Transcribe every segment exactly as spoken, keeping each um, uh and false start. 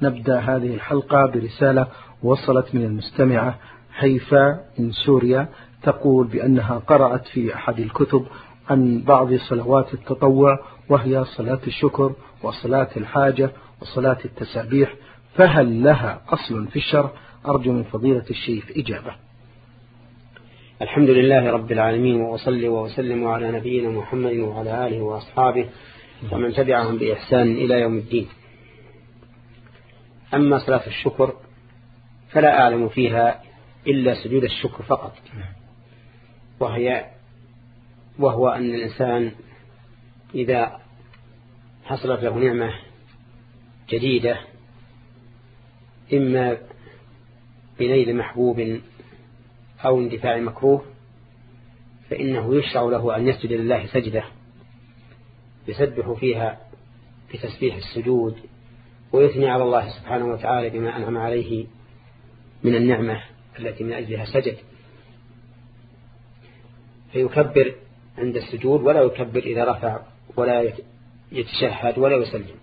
نبدأ هذه الحلقة برسالة وصلت من المستمعة هيفاء من سوريا، تقول بأنها قرأت في أحد الكتب عن بعض صلوات التطوع، وهي صلاة الشكر وصلاة الحاجة وصلاة التسابيح، فهل لها أصل في الشرع؟ أرجو من فضيلة الشيخ إجابة. الحمد لله رب العالمين، وأصلي وأسلم على نبينا محمد وعلى آله وأصحابه ومن تبعهم بإحسان إلى يوم الدين. أما صلاة الشكر فلا أعلم فيها إلا سجود الشكر فقط، وهي وهو أن الإنسان إذا حصلت له نعمة جديدة إما بنيل محبوب أو اندفاع مكروه، فإنه يشرع له أن يسجد لله سجدة يسبح فيها بتسبيح السجود، ويثني على الله سبحانه وتعالى بما أنعم عليه من النعمة التي من أجلها سجد، فيكبر عند السجود ولا يكبر إذا رفع ولا يتشهد ولا يسلم.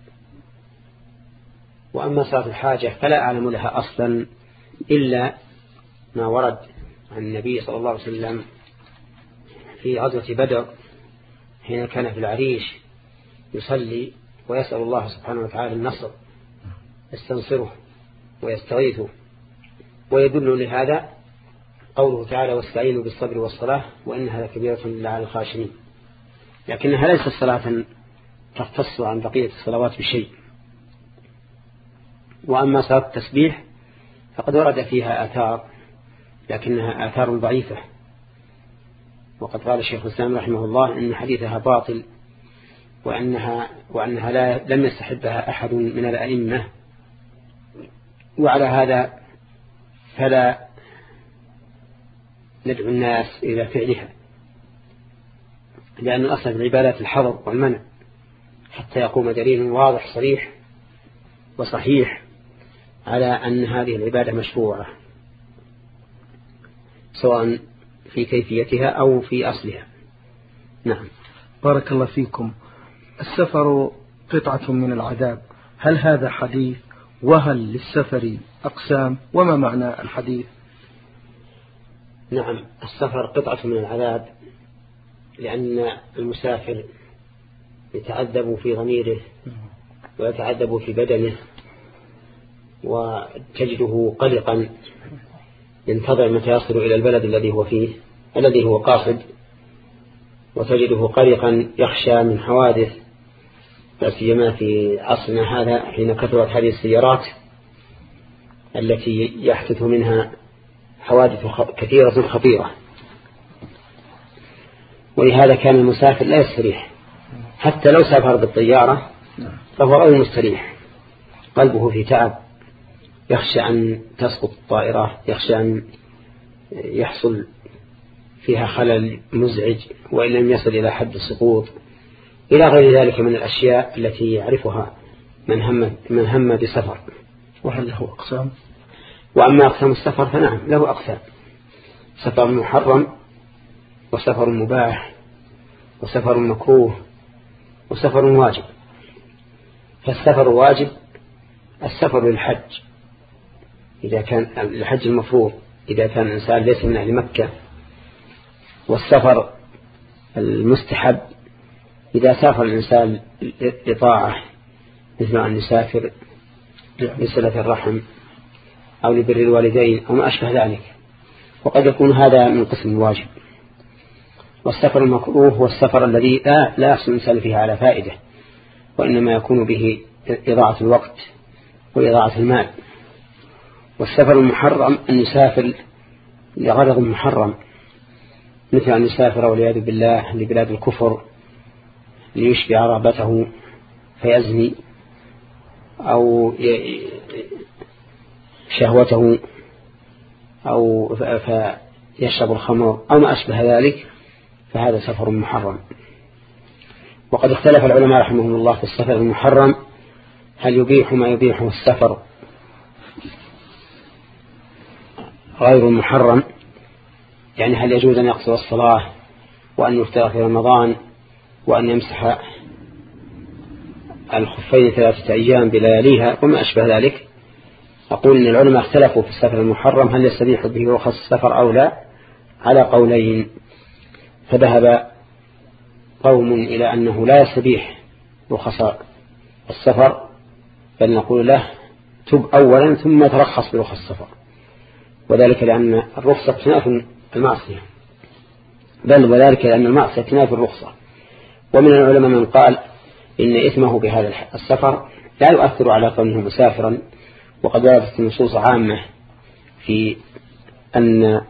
وأما صلاة الحاجة فلا أعلم لها أصلا إلا ما ورد عن النبي صلى الله عليه وسلم في غزوة بدر حين كان في العريش يصلي ويسأل الله سبحانه وتعالى النصر، يستنصره ويستغيثه. ويدل لهذا قوله تعالى: واستعينوا بالصبر والصلاة وإنها لكبيرة إلا على الخاشعين، لكنها ليست صلاة تختص عن بقية الصلوات بشيء. وأما صلاة التسبيح فقد ورد فيها آثار، لكنها آثار ضعيفة، وقد قال الشيخ الإسلام رحمه الله إن حديثها باطل، وأنها, وأنها لا لم يستحبها أحد من الأئمة. وعلى هذا فلا ندعو الناس إلى فعلها، لأن أصل العبادات الحظر والمنع حتى يقوم دليل واضح صريح وصحيح على أن هذه العبادة مشروعة، سواء في كيفيتها أو في أصلها. نعم. بارك الله فيكم. السفر قطعة من العذاب، هل هذا حديث؟ وهل للسفر أقسام؟ وما معنى الحديث؟ نعم، السفر قطعة من العذاب، لأن المسافر يتعذب في ضميره ويتعذب في بدنه، وتجده قلقا ينتظر متى يصل إلى البلد الذي هو فيه الذي هو قاصد، وتجده قلقا يخشى من حوادث، لا سيما في عصرنا هذا حين كثرت هذه السيارات التي يحدث منها حوادث كثيرة خطيرة. ولهذا كان المسافر لا يستريح، حتى لو سافر بالطيارة فهو غير مستريح، قلبه في تعب، يخشى أن تسقط الطائرة، يخشى أن يحصل فيها خلل مزعج وإن لم يصل إلى حد السقوط، إلى غير ذلك من الأشياء التي يعرفها من هم, من هم بسفر. وهل له أقسام؟ وأما أقسام السفر فنعم له أقسام: سفر محرم، وسفر مباح، وسفر مكروه، وسفر واجب. فالسفر واجب السفر للحج إذا كان الحج المفروض إذا كان الإنسان ليس من أهل مكة، والسفر المستحب إذا سافر الإنسان لطاعة، مثل أن يسافر لصلة الرحم أو لبر الوالدين أو ما أشبه ذلك، وقد يكون هذا من قسم الواجب. والسفر المكروه هو السفر الذي لا, لا يحصل الإنسان فيه على فائدة، وإنما يكون به إضاعة الوقت وإضاعة المال. والسفر المحرم أن يسافر لغرض محرم، مثل أن يسافر والعياذ بالله لبلاد الكفر ليشبع رغبته فيزني، أو شهوته، أو فيشرب الخمر أو ما أشبه ذلك، فهذا سفر محرم. وقد اختلف العلماء رحمهم الله في السفر المحرم، هل يبيح ما يبيحه السفر غير المحرم؟ يعني هل يجوز أن يقصر الصلاة وأن يفطر في رمضان وأن يمسح الخفين ثلاثة أيام بلياليها وما أشبه ذلك. أقول إن العلماء اختلفوا في السفر المحرم هل يستبيح به رخص السفر أو لا على قولين. فذهب قوم إلى أنه لا يستبيح رخص السفر، بل نقول له تب أولا ثم ترخص برخص السفر، وذلك لأن الرخصة تنافي المعصية، بل وذلك لأن المعصية تنافي الرخصة. ومن العلماء من قال إن إثمه بهذا السفر لا يؤثر على كونه مسافرا، وقد وردت نصوص عامة في أن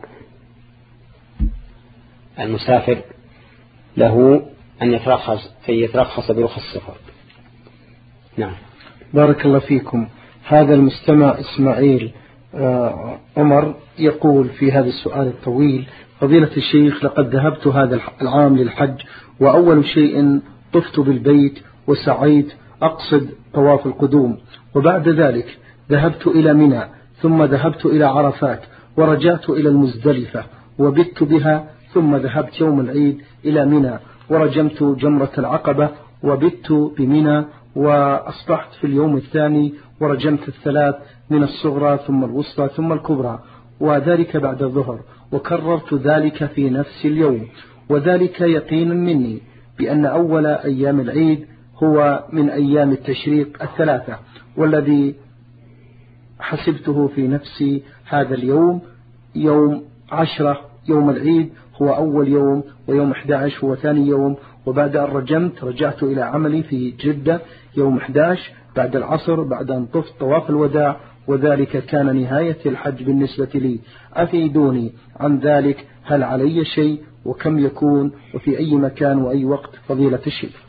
المسافر له أن يترخص في يترخص برخص السفر. نعم. بارك الله فيكم. هذا المستمع إسماعيل عمر يقول في هذا السؤال الطويل: فضيلة الشيخ، لقد ذهبت هذا العام للحج، وأول شيء طفت بالبيت وسعيت أقصد طواف القدوم، وبعد ذلك ذهبت إلى منى، ثم ذهبت إلى عرفات، ورجعت إلى المزدلفة وبت بها، ثم ذهبت يوم العيد إلى منى ورجمت جمرة العقبة وبت بمنى، وأصبحت في اليوم الثاني ورجمت الثلاث من الصغرى ثم الوسطى ثم الكبرى، وذلك بعد الظهر، وكررت ذلك في نفس اليوم، وذلك يقين مني بأن أول أيام العيد هو من أيام التشريق الثلاثة، والذي حسبته في نفسي هذا اليوم يوم عشرة يوم العيد هو أول يوم، ويوم أحد عشر هو ثاني يوم، وبعد أن رجمت رجعت إلى عملي في جدة يوم أحد عشر بعد العصر بعد أن طفت طواف الوداع، وذلك كان نهاية الحج بالنسبة لي. أفيدوني عن ذلك، هل علي شيء، وكم يكون، وفي أي مكان وأي وقت فضيلة الشيخ؟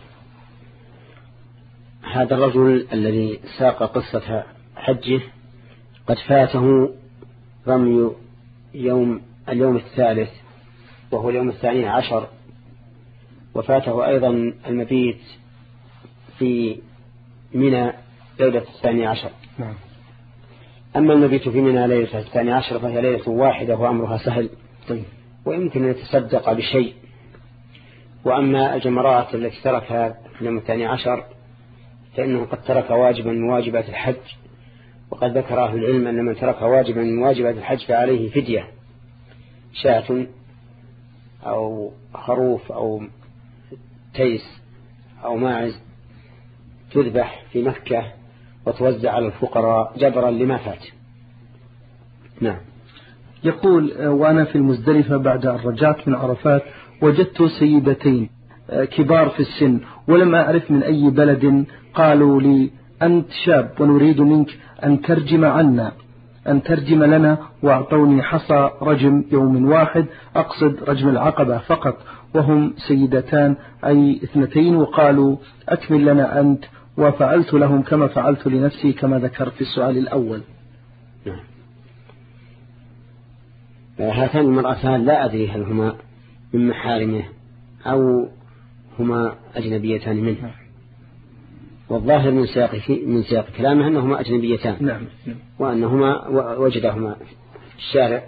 هذا الرجل الذي ساق قصة حجه قد فاته رمي يوم اليوم الثالث وهو اليوم الثاني عشر، وفاته أيضا المبيت في منى ليلة الثاني عشر. نعم. أما المبيت في منى ليلة الثاني عشر فهي ليلة واحدة وأمرها سهل، طيب. ويمكن أن يتصدق بشيء. وأما الجمرات التي تركها في اليوم الثاني عشر فإنه قد ترك واجبا من واجبات الحج، وقد ذكر أهل العلم أن من ترك واجبا من واجبات الحج فعليه فدية، شاة أو خروف أو تيس أو ماعز تذبح في مكة وتوزع على الفقراء جبرا لما فات. نعم. يقول: وأنا في المزدلفة بعد أن رجعت من عرفات وجدت سيدتين كبار في السن، ولم أعرف من أي بلد، قالوا لي: أنت شاب ونريد منك أن ترجم عنا أن ترجم لنا، وأعطوني حصى رجم يوم واحد، أقصد رجم العقبة فقط، وهم سيدتان أي اثنتين، وقالوا: أكمل لنا أنت، وفعلت لهم كما فعلت لنفسي كما ذكرت في السؤال الأول. نعم. هاتان المرأتان لا أدري هل هما من محارمه أو هما أجنبيتان منه، والظاهر من سياق من سياق كلامه أنهما أجنبيتان. نعم. وأنهما وجدهما في الشارع.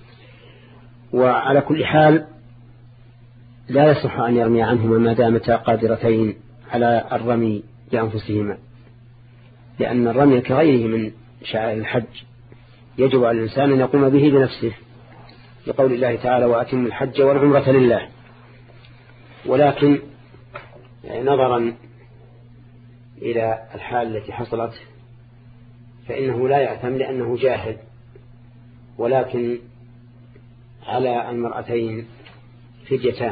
وعلى كل حال لا يصح أن يرمي عنهما ما دامتا قادرتين على الرمي لأنفسهما، لأن الرمي كغيره من شعائر الحج يجب على الإنسان أن يقوم به بنفسه، لقول الله تعالى: وأتم الحج والعمرة لله. ولكن نظرا إلى الحال التي حصلت فإنه لا يأثم لأنه جاهل، ولكن على المرأتين فديتان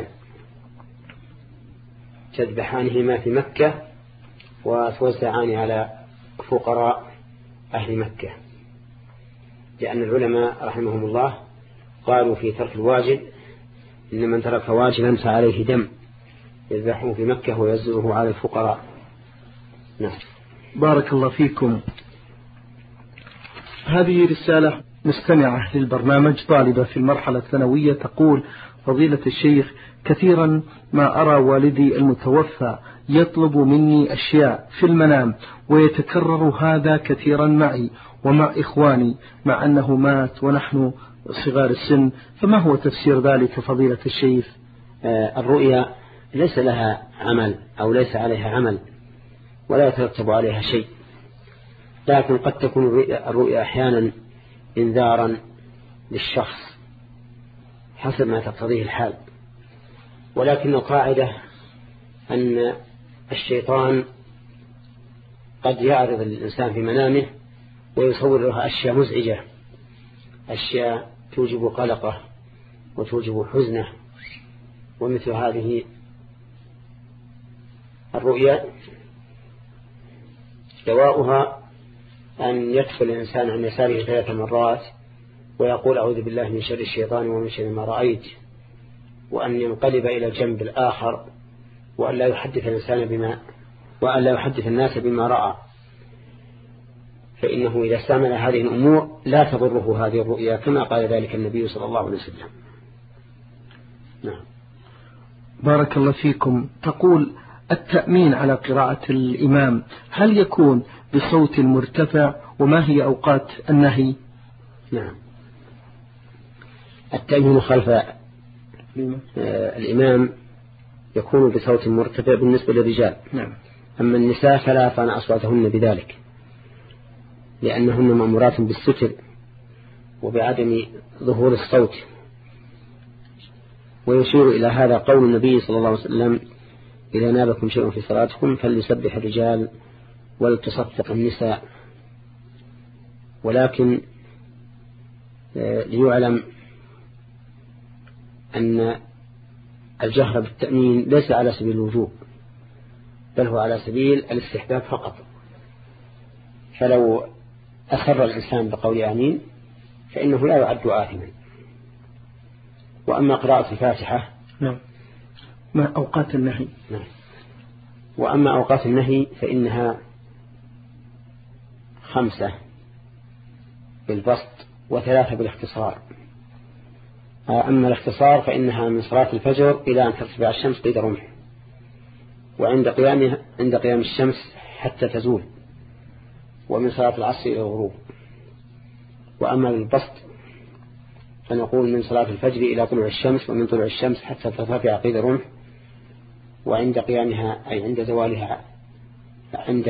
تذبحانهما في مكة وتوزعان على فقراء أهل مكة، لأن العلماء رحمهم الله قالوا في ترك الواجب: إن من ترك واجبا فعليه دم، يذبحه في مكة ويوزعه على الفقراء. نعم. بارك الله فيكم. هذه رسالة مستمعة للبرنامج، طالبة في المرحلة الثانوية، تقول: فضيلة الشيخ، كثيرا ما أرى والدي المتوفى يطلب مني أشياء في المنام، ويتكرر هذا كثيرا معي ومع إخواني، مع أنه مات ونحن صغار السن، فما هو تفسير ذلك فضيلة الشيخ؟ آه الرؤيا ليس لها عمل أو ليس عليها عمل، ولا يترتب عليها شيء، لكن قد تكون الرؤيا أحيانا إنذارا للشخص حسب ما تقتضيه الحال. ولكن القاعدة أن الشيطان قد يعرض الإنسان في منامه ويصور له أشياء مزعجة، أشياء توجب قلقه وتوجب حزنه، ومثل هذه الرؤيا دواؤها أن يدخل الإنسان عن يساره ثلاث مرات ويقول أعوذ بالله من شر الشيطان ومن شر ما رأيت، وأن ينقلب إلى الجنب الآخر، وأن لا يحدث الإنسان بما وأن لا يحدث الناس بما رأى، فإنه إذا استعمل هذه الأمور لا تضره هذه الرؤيا كما قال ذلك النبي صلى الله عليه وسلم. نعم. بارك الله فيكم. تقول التأمين على قراءة الإمام هل يكون بصوت مرتفع، وما هي أوقات النهي؟ نعم. التأمين خلف الإمام يكون بصوت مرتفع بالنسبة للرجال. نعم. أما النساء فلا يرفعن أصواتهن بذلك، لأنهن مأمورات بالستر وبعدم ظهور الصوت. ويشير إلى هذا قول النبي صلى الله عليه وسلم إذا نابكم شيء في صلاتكم فليسبح الرجال ولتصفق النساء. ولكن ليعلم أن الجهر بالتأمين ليس على سبيل الوجوب، بل هو على سبيل الاستحباب فقط. فلو أسر الإنسان بقول آمين فإنه لا يعد آثما. وأما قراءة الفاتحة نعم. ما أوقات النهي؟ نعم. وأما أوقات النهي فإنها خمسة بالبسط وثلاثة بالاختصار. أما الاختصار فإنها من صلاة الفجر إلى أن ترتفع الشمس قيد رمح، وعند قيامها عند قيام الشمس حتى تزول، ومن صلاة العصر إلى الغروب. وأما بالبسط فنقول من صلاة الفجر إلى طلوع الشمس، ومن طلوع الشمس حتى ترتفع قيد رمح، وعند قيامها أي عند زوالها عند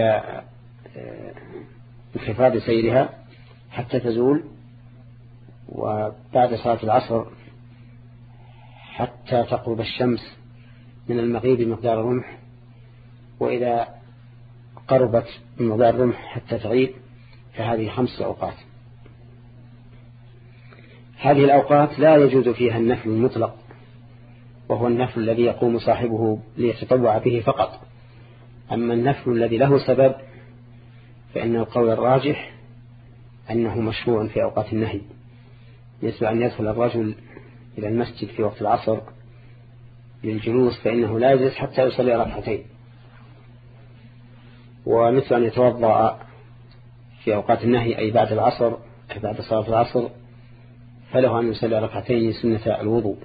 انخفاض سيرها حتى تزول، وبعد صلاة العصر حتى تقرب الشمس من المغيب مقدار الرمح، وإذا قربت من مقدار الرمح حتى تغيب، فهذه خمس أوقات. هذه الأوقات لا يجوز فيها النفل المطلق، وهو النفل الذي يقوم صاحبه ليتطوع به فقط. أما النفل الذي له سبب فإن القول الراجح أنه مشروع في أوقات النهي، مثل أن يدخل الرجل إلى المسجد في وقت العصر للجلوس فإنه لا يجلس حتى يصلي ركعتين، ومثل أن يتوضأ في أوقات النهي أي بعد العصر بعد صلاة العصر فله أن يصلي ركعتين سنة الوضوء.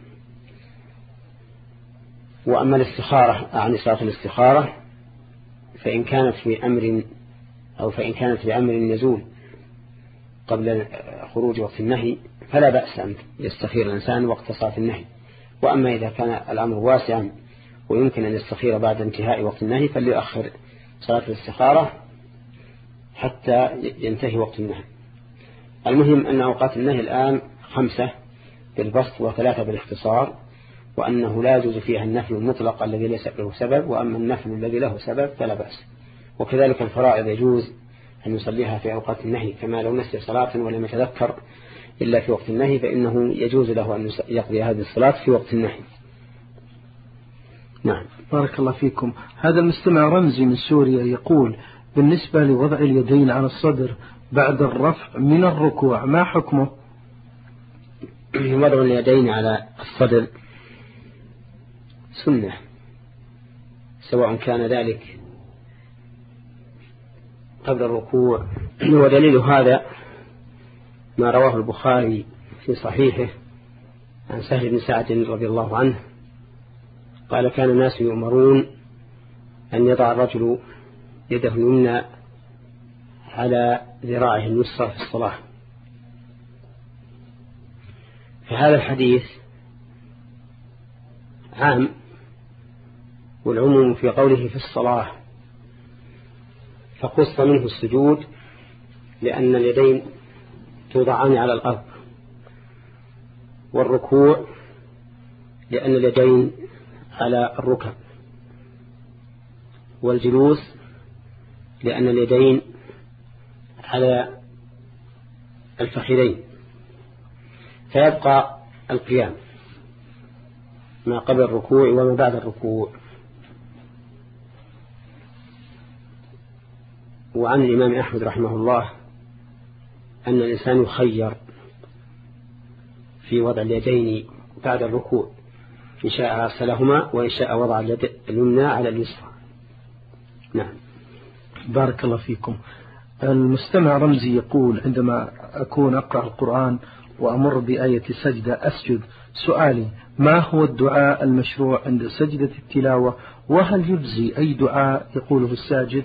وأما الاستخارة عن صلاة الاستخارة فإن كانت في أمر أو فإن كانت في أمر يزول قبل خروج وقت النهي فلا بأس أن يستخير الإنسان وقت صلاة النهي. وأما إذا كان الأمر واسعا ويمكن أن يستخير بعد انتهاء وقت النهي فليؤخر صلاة الاستخارة حتى ينتهي وقت النهي. المهم أن أوقات النهي الآن خمسة بالبسط وثلاثة بالاختصار، وأنه لا يجوز فيها النفل المطلق الذي ليس له سبب، وأما النفل الذي له سبب فلا بأس. وكذلك الفرائض يجوز أن يصليها في أوقات النهي، كما لو نسي صلاة ولم يتذكر إلا في وقت النهي فإنه يجوز له أن يقضي هذه الصلاة في وقت النهي. نعم. بارك الله فيكم. هذا المستمع رمزي من سوريا يقول بالنسبة لوضع اليدين على الصدر بعد الرفع من الركوع ما حكمه؟ وضع اليدين على الصدر سنة، سواء كان ذلك قبل الركوع. ودليل هذا ما رواه البخاري في صحيحه عن سهل بن سعد رضي الله عنه قال كان الناس يؤمرون أن يضع الرجل يده اليمنى على ذراعه اليسرى في الصلاة. فهذا الحديث عام، والعموم في قوله في الصلاة فخص منه السجود لأن اليدين توضعان على الأرض، والركوع لأن اليدين على الركب، والجلوس لأن اليدين على الفخذين، فيبقى القيام ما قبل الركوع وما بعد الركوع. وعن الإمام أحمد رحمه الله أن الإنسان يخير في وضع اليدين بعد الركوع، إن شاء أرسلهما وإن شاء وضع اليد اليمنى على اليسرى. نعم. بارك الله فيكم. المستمع رمزي يقول: عندما أكون أقرأ القرآن وأمر بآية سجدة أسجد، سؤالي: ما هو الدعاء المشروع عند سجدة التلاوة؟ وهل يجزي أي دعاء يقوله الساجد؟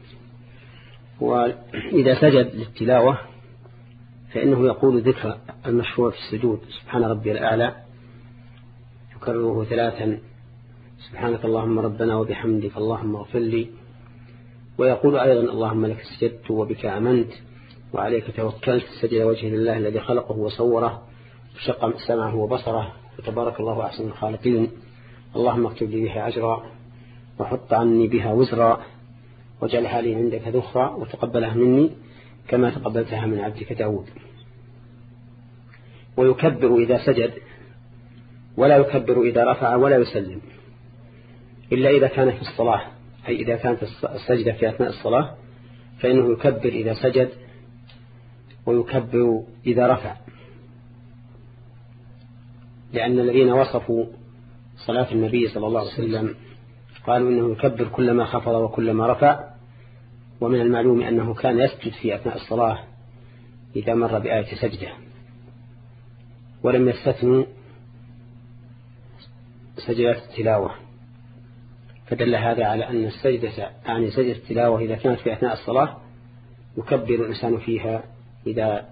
وإذا سجد للتلاوة فإنه يقول ذكر المشروع في السجود: سبحان ربي الأعلى، يكرره ثلاثا: سبحانك اللهم ربنا وبحمدك اللهم اغفر لي. ويقول أيضا: اللهم لك سجدت وبك آمنت وعليك توكلت، سجد وجه لله الذي خلقه وصوره وشق سمعه وبصره، وتبارك الله أحسن الخالقين، اللهم اكتب لي بها أجرا وحط عني بها وزرا واجعلها لي عندك ذخرا وتقبلها مني كما تقبلتها من عبدك داود. ويكبر إذا سجد ولا يكبر إذا رفع ولا يسلم، إلا إذا كان في الصلاة، أي إذا كانت السجدة في أثناء الصلاة فإنه يكبر إذا سجد ويكبر إذا رفع، لأن الذين وصفوا صلاة النبي صلى الله عليه وسلم قالوا إنه يكبر كلما خفض وكلما رفع. ومن المعلوم أنه كان يسجد في أثناء الصلاة إذا مر بآية سجدة، ولم يستثنوا سجدة التلاوة، فدل هذا على أن السجدة يعني سجدة التلاوة إذا كانت في أثناء الصلاة يكبر الإنسان فيها إذا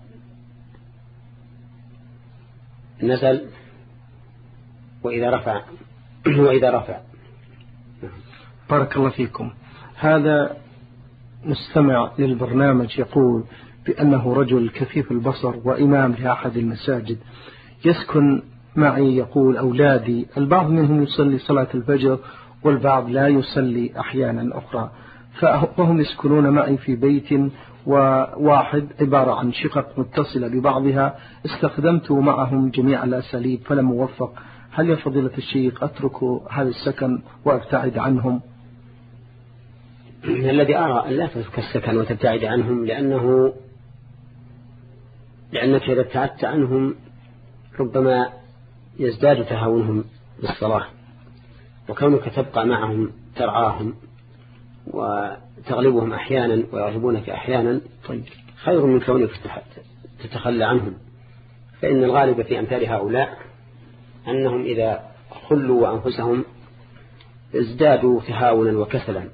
نزل وإذا رفع وإذا رفع. بارك الله فيكم. هذا مستمع للبرنامج يقول بأنه رجل كفيف البصر وإمام لأحد المساجد، يسكن معي، يقول أولادي البعض منهم يصلي صلاة الفجر والبعض لا يصلي أحيانا أخرى، فهم يسكنون معي في بيت وواحد عبارة عن شقق متصلة ببعضها، استخدمت معهم جميع الأساليب فلم أوفق، هل يا فضيلة الشيخ أترك هذا السكن وأبتعد عنهم؟ الذي أرى أن لا تترك السكن وتبتعد عنهم، لأنه لأنك إذا ابتعدت عنهم ربما يزداد تهاونهم بالصلاة، وكونك تبقى معهم ترعاهم وتغلبهم أحيانا ويغلبونك أحيانا خير من كونك تتخلى عنهم. فإن الغالب في أمثال هؤلاء أنهم إذا خلوا وأنفسهم ازدادوا تهاونا وكسلا،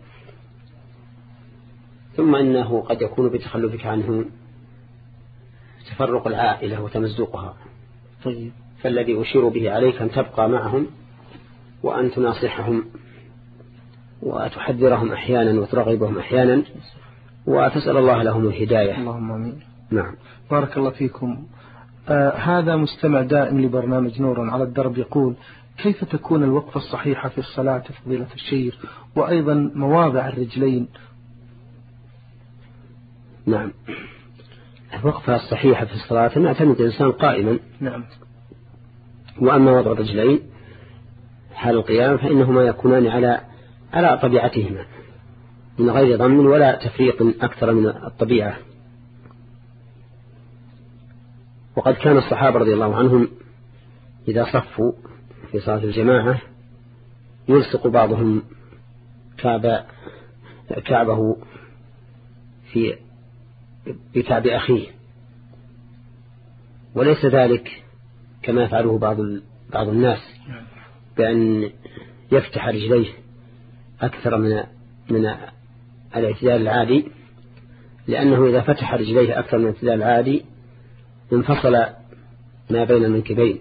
ثم إنه قد يكون بتخلفك عنهم تفرق العائلة وتمزقها. طيب. فالذي أشير به عليك أن تبقى معهم وأن تناصحهم وتحذرهم أحيانا وترغبهم أحيانا وتسأل الله لهم الهداية. اللهم آمين. نعم. بارك الله فيكم. آه هذا مستمع دائم لبرنامج نور على الدرب يقول: كيف تكون الوقفة الصحيحة في الصلاة فضيلة الشيخ، وأيضا مواضع الرجلين؟ نعم. الوقفة الصحيحة في الصلاة نعتمد الإنسان قائما. نعم. وأما وضع الرجلين حال القيام فإنهما يكونان على على طبيعتهما من غير ضم ولا تفريق أكثر من الطبيعة. وقد كان الصحابة رضي الله عنهم إذا صفوا في صلاة الجماعة يلصق بعضهم كعب كعبه في بكعب أخيه، وليس ذلك كما يفعله بعض بعض الناس بأن يفتح رجليه أكثر من من الاعتدال العادي، لأنه إذا فتح رجليه أكثر من الاعتدال العادي انفصل ما بين المنكبين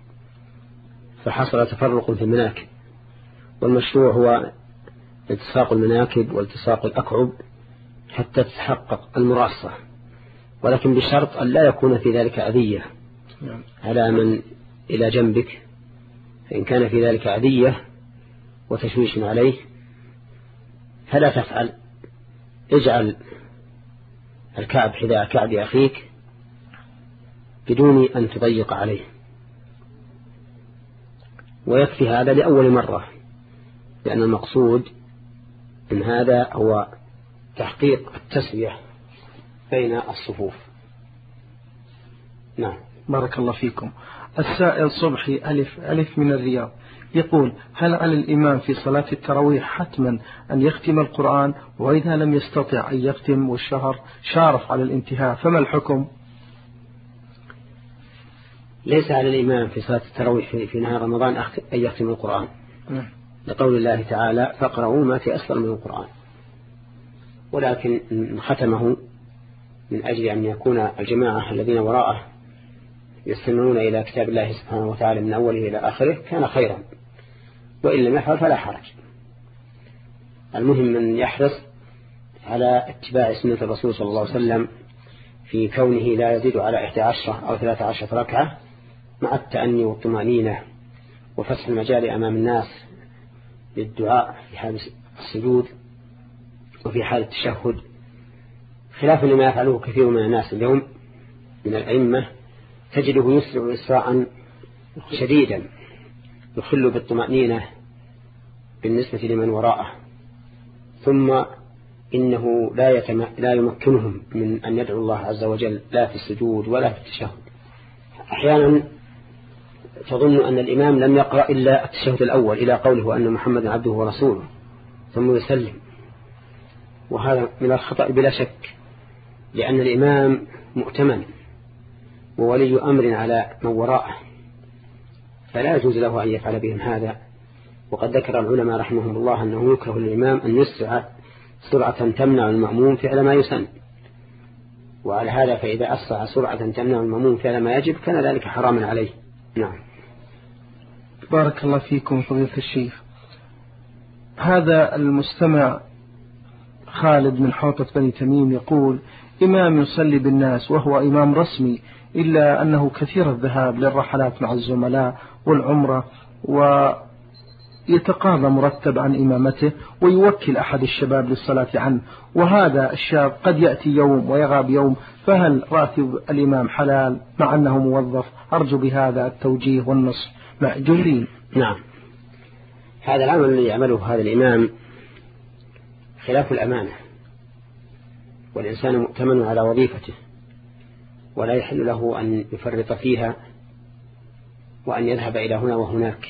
فحصل تفرق في المناكب. والمشروع هو التصاق المناكب والتصاق الأكعب حتى تتحقق المراصة، ولكن بشرط أن لا يكون في ذلك أذية على من إلى جنبك. فإن كان في ذلك أذية وتشويش عليه فلا تفعل. اجعل الكعب حذاء كعب أخيك بدون أن تضيق عليه، ويكفي هذا لأول مرة، لأن المقصود من هذا هو تحقيق التسوية بين الصفوف. نعم. بارك الله فيكم. السائل صبحي ألف ألف من الرياض يقول: هل على الإمام في صلاة التراويح حتما أن يختم القرآن، وإذا لم يستطع أن يختم والشهر شارف على الانتهاء فما الحكم؟ ليس على الإمام في صلاة التراويح في نهار رمضان أن يختم القرآن، لقول الله تعالى: فاقرؤوا ما تيسر من القرآن. ولكن ختمه من أجل أن يكون الجماعة الذين وراءه يستمعون إلى كتاب الله سبحانه وتعالى من أوله إلى آخره كان خيرا، وإن لم يفعل فلا حرج. المهم من يحرص على اتباع سنة الرسول صلى الله عليه وسلم في كونه لا يزيد على إحدى عشرة أو ثلاثة عشرة ركعة، مع التأني والطمأنينة وفتح المجال أمام الناس للدعاء في حال السجود وفي حال التشهد، خلافا لما يفعله كثير من الناس اليوم من الأئمة، تجده يسرع إسراعا شديدا يخل بالطمأنينة بالنسبة لمن وراءه، ثم إنه لا, يتم... لا يمكنهم من أن يدعو الله عز وجل لا في السجود ولا في التشهد. أحيانا تظن أن الإمام لم يقرأ إلا التشهد الأول إلى قوله أن محمد عبده ورسوله ثم يسلم، وهذا من الخطأ بلا شك، لأن الإمام مؤتمن وولي أمر على من وراءه، فلا يجوز له أن يفعل بهم هذا. وقد ذكر العلماء رحمهم الله أنه يكره للإمام أن يسرع سرعة تمنع المأموم فعل ما يسن، وعلى هذا فإذا أسرع سرعة تمنع المأموم فعل ما يجب كان ذلك حراما عليه. نعم. بارك الله فيكم فضيلة الشيخ. هذا المستمع خالد من حوطة بني تميم يقول: إمام يصلي بالناس وهو إمام رسمي، إلا أنه كثير الذهاب للرحلات مع الزملاء والعمرة، ويتقاضى مرتب عن إمامته ويوكل أحد الشباب للصلاة عنه، وهذا الشاب قد يأتي يوم ويغاب يوم، فهل راتب الإمام حلال مع أنه موظف؟ أرجو بهذا التوجيه والنصح مأجورين. نعم. هذا العمل الذي يعمله هذا الإمام خلاف الأمانة، والإنسان مؤتمن على وظيفته ولا يحل له أن يفرط فيها وأن يذهب إلى هنا وهناك،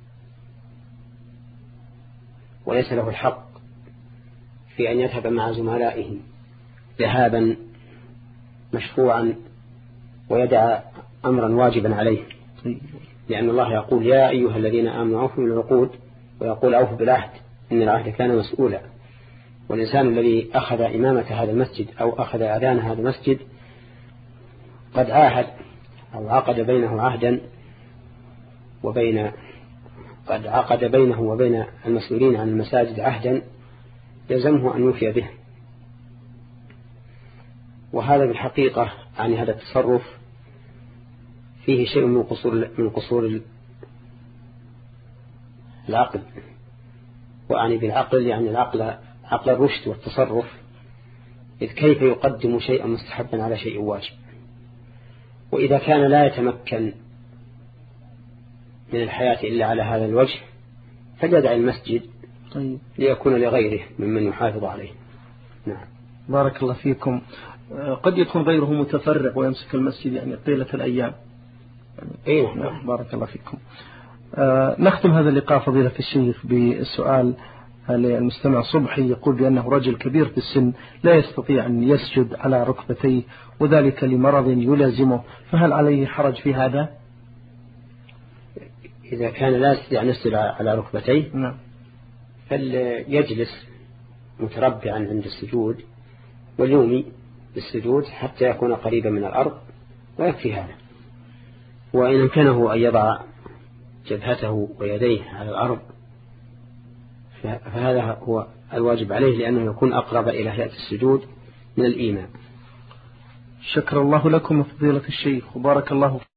وليس له الحق في أن يذهب مع زملائه ذهابا مشروعا ويدع أمرا واجبا عليه، لأن الله يقول: يا أيها الذين آمنوا أوفوا بالعقود، ويقول: أوفوا بالعهد إن العهد كان مسؤولا. والإنسان الذي أخذ إمامة هذا المسجد أو أخذ أذان هذا المسجد قد عاهد أو عقد بينه عهدا وبين قد عقد بينه وبين المسؤولين عن المساجد عهدا يلزمه أن يوفي به. وهذا بالحقيقة عن هذا التصرف فيه شيء من قصور من قصور العقل، وأعني بالعقل يعني العقل عقل الرشد والتصرف، إذ كيف يقدم شيئا مستحبا على شيء واجب؟ وإذا كان لا يتمكن من الحياة إلا على هذا الوجه فليدع المسجد طيب. ليكون لغيره ممن يحافظ عليه. نعم. بارك الله فيكم. قد يكون غيره متفرق ويمسك المسجد يعني طيلة الأيام. إيه. نعم. بارك الله فيكم. آه نختم هذا اللقاء فضيلة الشيخ بالسؤال المستمع صبحي يقول بأنه رجل كبير في السن لا يستطيع أن يسجد على ركبتيه وذلك لمرض يلازمه، فهل عليه حرج في هذا؟ إذا كان لا يستطيع أن يسجد على ركبتيه نعم. فليجلس متربعا عند السجود واليومي بالسجود حتى يكون قريبا من الأرض ويكفي هذا. وإن أمكنه أن يضع جبهته ويديه على الأرض فهذا هو الواجب عليه لأنه يكون أقرب إلى هيئة السجود من الإيمان. شكر الله لكم فضيلة الشيخ وبارك الله